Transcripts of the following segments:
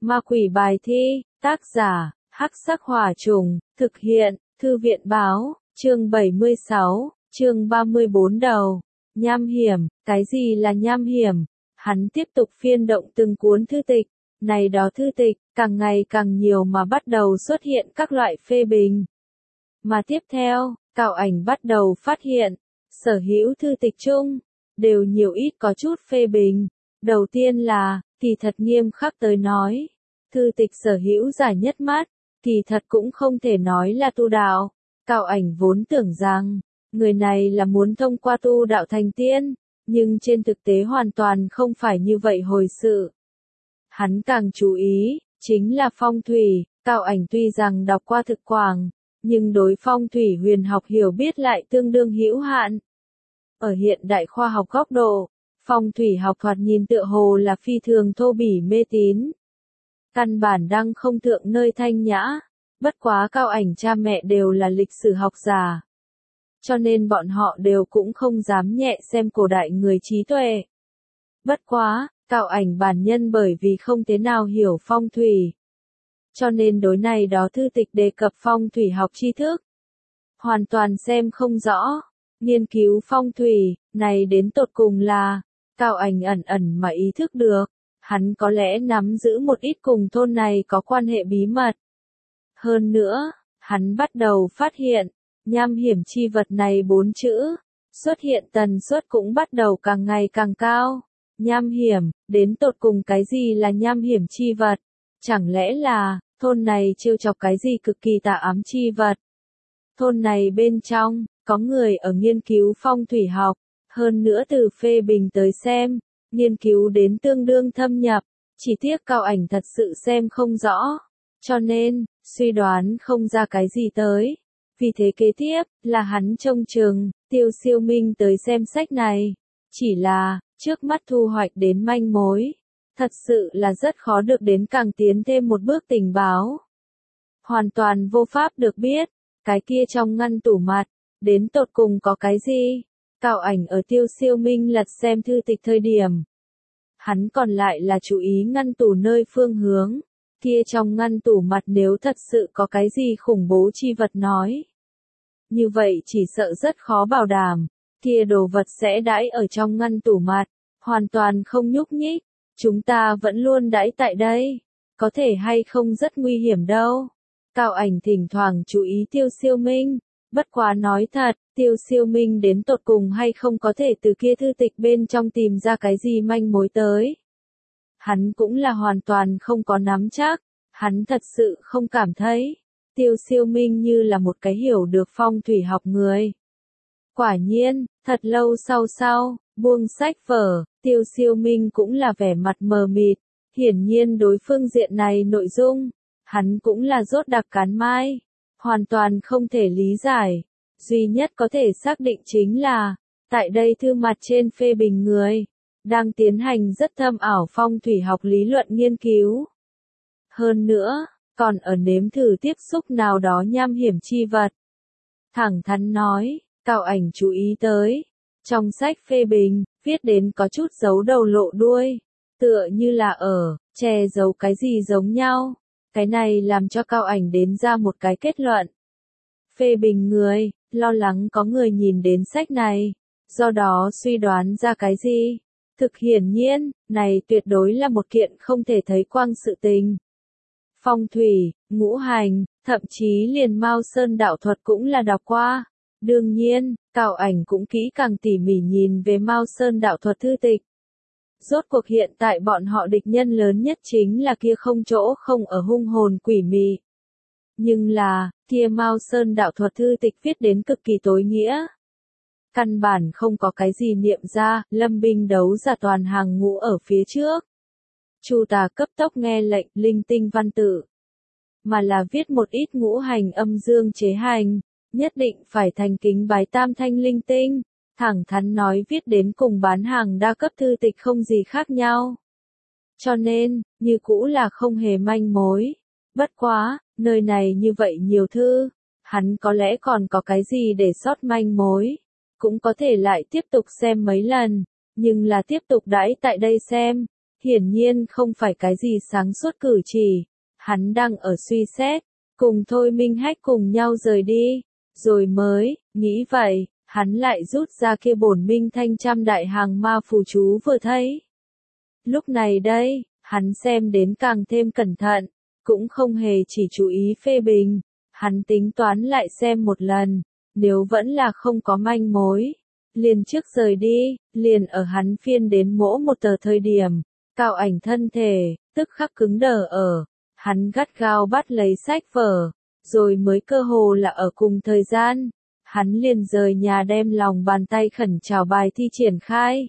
Ma quỷ bài thi, tác giả, Hắc Sắc Hỏa Trùng, thực hiện, Thư viện báo, chương 76, chương 34 đầu. Nham hiểm, cái gì là nham hiểm? Hắn tiếp tục phiên động từng cuốn thư tịch, này đó thư tịch, càng ngày càng nhiều mà bắt đầu xuất hiện các loại phê bình. Mà tiếp theo, Cao Ảnh bắt đầu phát hiện, sở hữu thư tịch chung, đều nhiều ít có chút phê bình. Đầu tiên là, kỳ thật nghiêm khắc tới nói, thư tịch sở hữu giải nhất mắt, kỳ thật cũng không thể nói là tu đạo. Cao Ảnh vốn tưởng rằng, người này là muốn thông qua tu đạo thành tiên, nhưng trên thực tế hoàn toàn không phải như vậy hồi sự. Hắn càng chú ý, chính là phong thủy. Cao Ảnh tuy rằng đọc qua thực quảng, nhưng đối phong thủy huyền học hiểu biết lại tương đương hữu hạn. Ở hiện đại khoa học góc độ, phong thủy học thoạt nhìn tựa hồ là phi thường thô bỉ mê tín. Căn bản đăng không thượng nơi thanh nhã, bất quá Cao Ảnh cha mẹ đều là lịch sử học giả. Cho nên bọn họ đều cũng không dám nhẹ xem cổ đại người trí tuệ. Bất quá, Cao Ảnh bản nhân bởi vì không thế nào hiểu phong thủy. Cho nên đối này đó thư tịch đề cập phong thủy học tri thức. Hoàn toàn xem không rõ. Nghiên cứu phong thủy, này đến tột cùng là, Cao Ảnh ẩn ẩn mà ý thức được, hắn có lẽ nắm giữ một ít cùng thôn này có quan hệ bí mật. Hơn nữa, hắn bắt đầu phát hiện, nham hiểm chi vật này 4 chữ, xuất hiện tần suất cũng bắt đầu càng ngày càng cao. Nham hiểm, đến tột cùng cái gì là nham hiểm chi vật? Chẳng lẽ là, thôn này trêu chọc cái gì cực kỳ tà ám chi vật? Thôn này bên trong, có người ở nghiên cứu phong thủy học, hơn nữa từ phê bình tới xem, nghiên cứu đến tương đương thâm nhập, chỉ tiếc Cao Ảnh thật sự xem không rõ, cho nên, suy đoán không ra cái gì tới. Vì thế kế tiếp, là hắn trông chừng, Tiêu Siêu Minh tới xem sách này, chỉ là, trước mắt thu hoạch đến manh mối, thật sự là rất khó được đến càng tiến thêm một bước tình báo. Hoàn toàn vô pháp được biết, cái kia trong ngăn tủ mặt, đến tột cùng có cái gì? Cao Ảnh ở Tiêu Siêu Minh lật xem thư tịch thời điểm. Hắn còn lại là chú ý ngăn tủ nơi phương hướng, kia trong ngăn tủ mặt nếu thật sự có cái gì khủng bố chi vật nói. Như vậy chỉ sợ rất khó bảo đảm, kia đồ vật sẽ đãi ở trong ngăn tủ mặt, hoàn toàn không nhúc nhích. Chúng ta vẫn luôn đãi tại đây, có thể hay không rất nguy hiểm đâu. Cao Ảnh thỉnh thoảng chú ý Tiêu Siêu Minh, bất quá nói thật, Tiêu Siêu Minh đến tột cùng hay không có thể từ kia thư tịch bên trong tìm ra cái gì manh mối tới. Hắn cũng là hoàn toàn không có nắm chắc, hắn thật sự không cảm thấy, Tiêu Siêu Minh như là một cái hiểu được phong thủy học người. Quả nhiên, thật lâu sau, buông sách vở, Tiêu Siêu Minh cũng là vẻ mặt mờ mịt, hiển nhiên đối phương diện này nội dung, hắn cũng là rốt đặc cán mai, hoàn toàn không thể lý giải, duy nhất có thể xác định chính là, tại đây thư mặt trên phê bình người, đang tiến hành rất thâm ảo phong thủy học lý luận nghiên cứu. Hơn nữa, còn ở nếm thử tiếp xúc nào đó nham hiểm chi vật. Thẳng thắn nói, Cao Ảnh chú ý tới, trong sách phê bình, viết đến có chút giấu đầu lộ đuôi, tựa như là ở, che giấu cái gì giống nhau. Cái này làm cho Cao Ảnh đến ra một cái kết luận. Phê bình người, lo lắng có người nhìn đến sách này, do đó suy đoán ra cái gì. Thực hiển nhiên, này tuyệt đối là một kiện không thể thấy quang sự tình. Phong thủy, ngũ hành, thậm chí liền Mao Sơn đạo thuật cũng là đọc qua. Đương nhiên, Cao Ảnh cũng kỹ càng tỉ mỉ nhìn về Mao Sơn đạo thuật thư tịch. Rốt cuộc hiện tại bọn họ địch nhân lớn nhất chính là kia không chỗ không ở hung hồn quỷ mị. Nhưng là, kia Mao Sơn đạo thuật thư tịch viết đến cực kỳ tối nghĩa. Căn bản không có cái gì niệm ra, lâm binh đấu giả toàn hàng ngũ ở phía trước. Chu tà cấp tốc nghe lệnh linh tinh văn tự. Mà là viết một ít ngũ hành âm dương chế hành, nhất định phải thành kính bái tam thanh linh tinh. Thẳng thắn nói viết đến cùng bán hàng đa cấp thư tịch không gì khác nhau. Cho nên, như cũ là không hề manh mối. Bất quá, nơi này như vậy nhiều thư, hắn có lẽ còn có cái gì để sót manh mối. Cũng có thể lại tiếp tục xem mấy lần, nhưng là tiếp tục đãi tại đây xem. Hiển nhiên không phải cái gì sáng suốt cử chỉ, hắn đang ở suy xét, cùng Thôi Minh Hách cùng nhau rời đi, rồi mới, nghĩ vậy, hắn lại rút ra kia bổn Minh Thanh trăm đại hàng ma phù chú vừa thấy. Lúc này đây, hắn xem đến càng thêm cẩn thận, cũng không hề chỉ chú ý phê bình, hắn tính toán lại xem một lần, nếu vẫn là không có manh mối, liền trước rời đi, liền ở hắn phiên đến mỗi một tờ thời điểm, Cao Ảnh thân thể, tức khắc cứng đờ ở, hắn gắt gao bắt lấy sách vở, rồi mới cơ hồ là ở cùng thời gian, hắn liền rời nhà đem lòng bàn tay khẩn trào bài thi triển khai.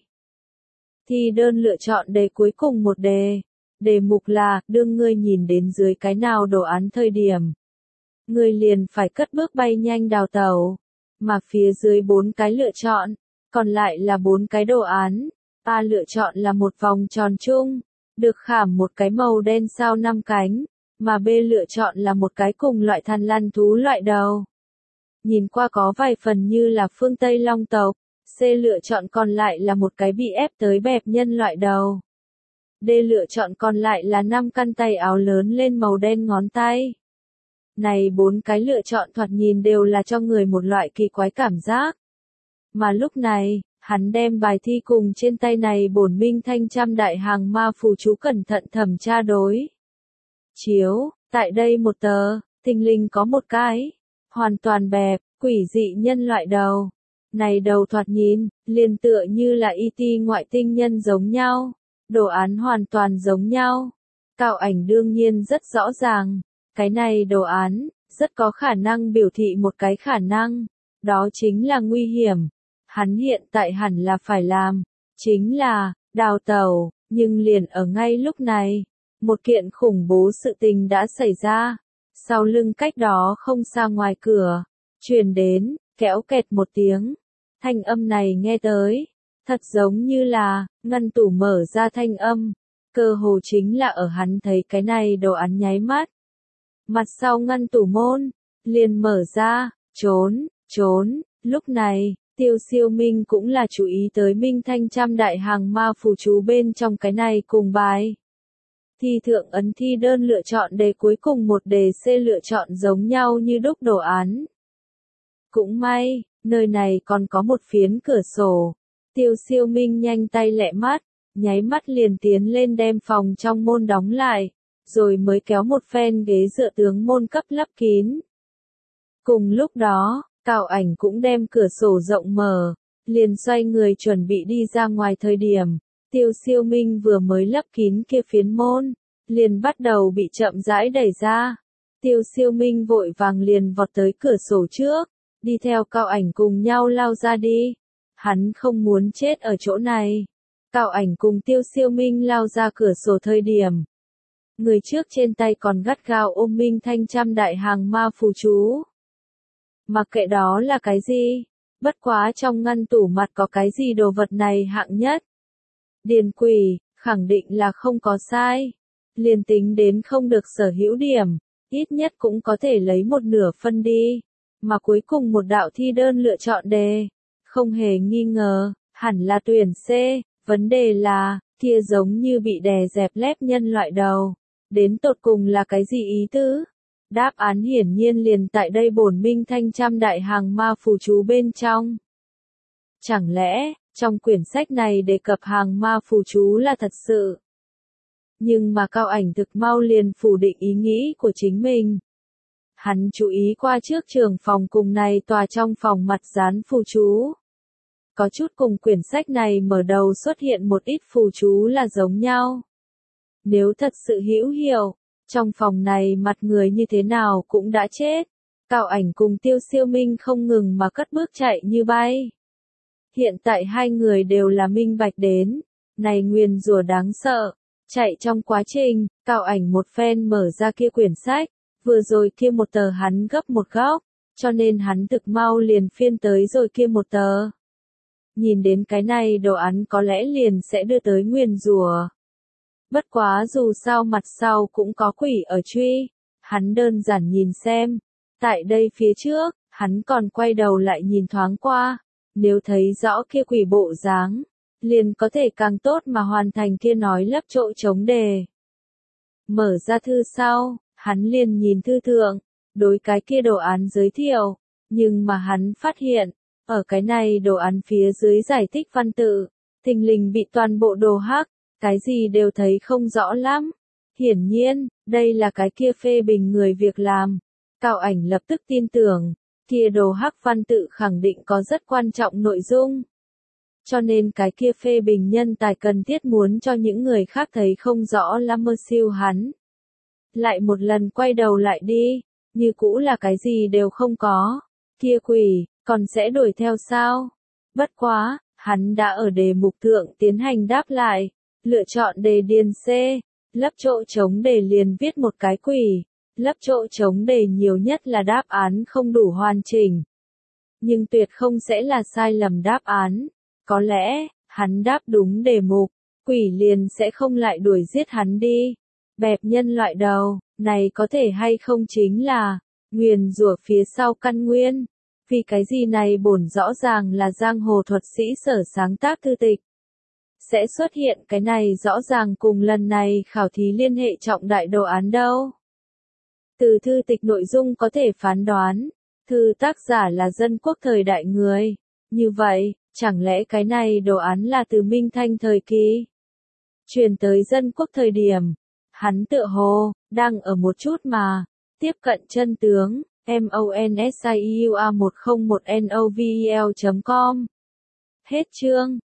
Thi đơn lựa chọn đề cuối cùng một đề. Đề mục là, đương ngươi nhìn đến dưới cái nào đồ án thời điểm. Ngươi liền phải cất bước bay nhanh đào tẩu. Mà phía dưới 4 cái lựa chọn, còn lại là 4 cái đồ án. A lựa chọn là một vòng tròn chung, được khảm một cái màu đen sao 5 cánh. Mà B lựa chọn là một cái cùng loại thằn lằn thú loại đầu. Nhìn qua có vài phần như là phương Tây Long tộc. C lựa chọn còn lại là một cái bị ép tới bẹp nhân loại đầu. D lựa chọn còn lại là 5 căn tay áo lớn lên màu đen ngón tay. Này 4 cái lựa chọn thoạt nhìn đều là cho người một loại kỳ quái cảm giác. Mà lúc này, hắn đem bài thi cùng trên tay này bổn Minh Thanh trăm đại hàng ma phù chú cẩn thận thẩm tra đối. Chiếu, tại đây một tờ, thình lình có một cái, hoàn toàn bẹp, quỷ dị nhân loại đầu. Này đầu thoạt nhìn, liền tựa như là E.T. ngoại tinh nhân giống nhau, đồ án hoàn toàn giống nhau. Cao Ảnh đương nhiên rất rõ ràng, cái này đồ án, rất có khả năng biểu thị một cái khả năng, đó chính là nguy hiểm. Hắn hiện tại hẳn là phải làm, chính là, đào tẩu, nhưng liền ở ngay lúc này, một kiện khủng bố sự tình đã xảy ra. Sau lưng cách đó không xa ngoài cửa, truyền đến, kéo kẹt một tiếng. Thanh âm này nghe tới, thật giống như là, ngăn tủ mở ra thanh âm, cơ hồ chính là ở hắn thấy cái này đồ án nháy mắt. Mặt sau ngăn tủ môn, liền mở ra, trốn, lúc này, Tiêu Siêu Minh cũng là chú ý tới Minh Thanh trăm đại hàng ma phù chú bên trong cái này cùng bài. Thi thượng ấn thi đơn lựa chọn đề cuối cùng một đề C lựa chọn giống nhau như đúc đồ án. Cũng may, nơi này còn có một phiến cửa sổ. Tiêu Siêu Minh nhanh tay lẹ mắt, nháy mắt liền tiến lên đem phòng trong môn đóng lại, rồi mới kéo một phen ghế dựa tướng môn cấp lấp kín. Cùng lúc đó, Cao Ảnh cũng đem cửa sổ rộng mở, liền xoay người chuẩn bị đi ra ngoài thời điểm, Tiêu Siêu Minh vừa mới lấp kín kia phiến môn, liền bắt đầu bị chậm rãi đẩy ra. Tiêu Siêu Minh vội vàng liền vọt tới cửa sổ trước, đi theo Cao Ảnh cùng nhau lao ra đi. Hắn không muốn chết ở chỗ này. Cao Ảnh cùng Tiêu Siêu Minh lao ra cửa sổ thời điểm. Người trước trên tay còn gắt gao ôm Minh Thanh trăm đại hàng ma phù chú. Mặc kệ đó là cái gì, bất quá trong ngăn tủ mặt có cái gì đồ vật này hạng nhất. Điền quỷ, khẳng định là không có sai. Liền tính đến không được sở hữu điểm, ít nhất cũng có thể lấy một nửa phân đi. Mà cuối cùng một đạo thi đơn lựa chọn đề, không hề nghi ngờ, hẳn là tuyển C, vấn đề là, kia giống như bị đè dẹp lép nhân loại đầu, đến tột cùng là cái gì ý tứ? Đáp án hiển nhiên liền tại đây bổn Minh Thanh trăm đại hàng ma phù chú bên trong. Chẳng lẽ, trong quyển sách này đề cập hàng ma phù chú là thật sự? Nhưng mà Cao Ảnh thực mau liền phủ định ý nghĩ của chính mình. Hắn chú ý qua trước trường phòng cùng này tòa trong phòng mặt dán phù chú. Có chút cùng quyển sách này mở đầu xuất hiện một ít phù chú là giống nhau. Nếu thật sự hữu hiệu, trong phòng này mặt người như thế nào cũng đã chết. Cao Ảnh cùng Tiêu Siêu Minh không ngừng mà cất bước chạy như bay. Hiện tại hai người đều là minh bạch đến. Này nguyền rủa đáng sợ. Chạy trong quá trình, Cao Ảnh một phen mở ra kia quyển sách. Vừa rồi kia một tờ hắn gấp một góc, cho nên hắn thực mau liền phiên tới rồi kia một tờ. Nhìn đến cái này đồ án có lẽ liền sẽ đưa tới nguyền rủa. Bất quá dù sao mặt sau cũng có quỷ ở truy, hắn đơn giản nhìn xem. Tại đây phía trước, hắn còn quay đầu lại nhìn thoáng qua, nếu thấy rõ kia quỷ bộ dáng, liền có thể càng tốt mà hoàn thành kia nói lấp chỗ trống đề. Mở ra thư sau, hắn liền nhìn thư thượng, đối cái kia đồ án giới thiệu, nhưng mà hắn phát hiện, ở cái này đồ án phía dưới giải thích văn tự, thình lình bị toàn bộ đồ hắc, cái gì đều thấy không rõ lắm. Hiển nhiên, đây là cái kia phê bình người việc làm. Cao Ảnh lập tức tin tưởng, kia đồ hắc văn tự khẳng định có rất quan trọng nội dung. Cho nên cái kia phê bình nhân tài cần thiết muốn cho những người khác thấy không rõ lắm mơ siêu hắn. Lại một lần quay đầu lại đi, như cũ là cái gì đều không có. Kia quỷ, còn sẽ đuổi theo sao? Bất quá, hắn đã ở đề mục thượng tiến hành đáp lại, lựa chọn đề điền C, lấp chỗ trống đề liền viết một cái quỷ, lấp chỗ trống đề nhiều nhất là đáp án không đủ hoàn chỉnh. Nhưng tuyệt không sẽ là sai lầm đáp án, có lẽ, hắn đáp đúng đề mục, quỷ liền sẽ không lại đuổi giết hắn đi. Bẹp nhân loại đầu, này có thể hay không chính là nguyền rủa phía sau căn nguyên. Vì cái gì này bổn rõ ràng là giang hồ thuật sĩ sở sáng tác thư tịch. Sẽ xuất hiện cái này rõ ràng cùng lần này khảo thí liên hệ trọng đại đồ án đâu. Từ thư tịch nội dung có thể phán đoán, thư tác giả là dân quốc thời đại người. Như vậy, chẳng lẽ cái này đồ án là từ Minh Thanh thời kỳ? Truyền tới dân quốc thời điểm, hắn tựa hồ, đang ở một chút mà, tiếp cận chân tướng. MONSIUA101NOVEL.com. Hết chương.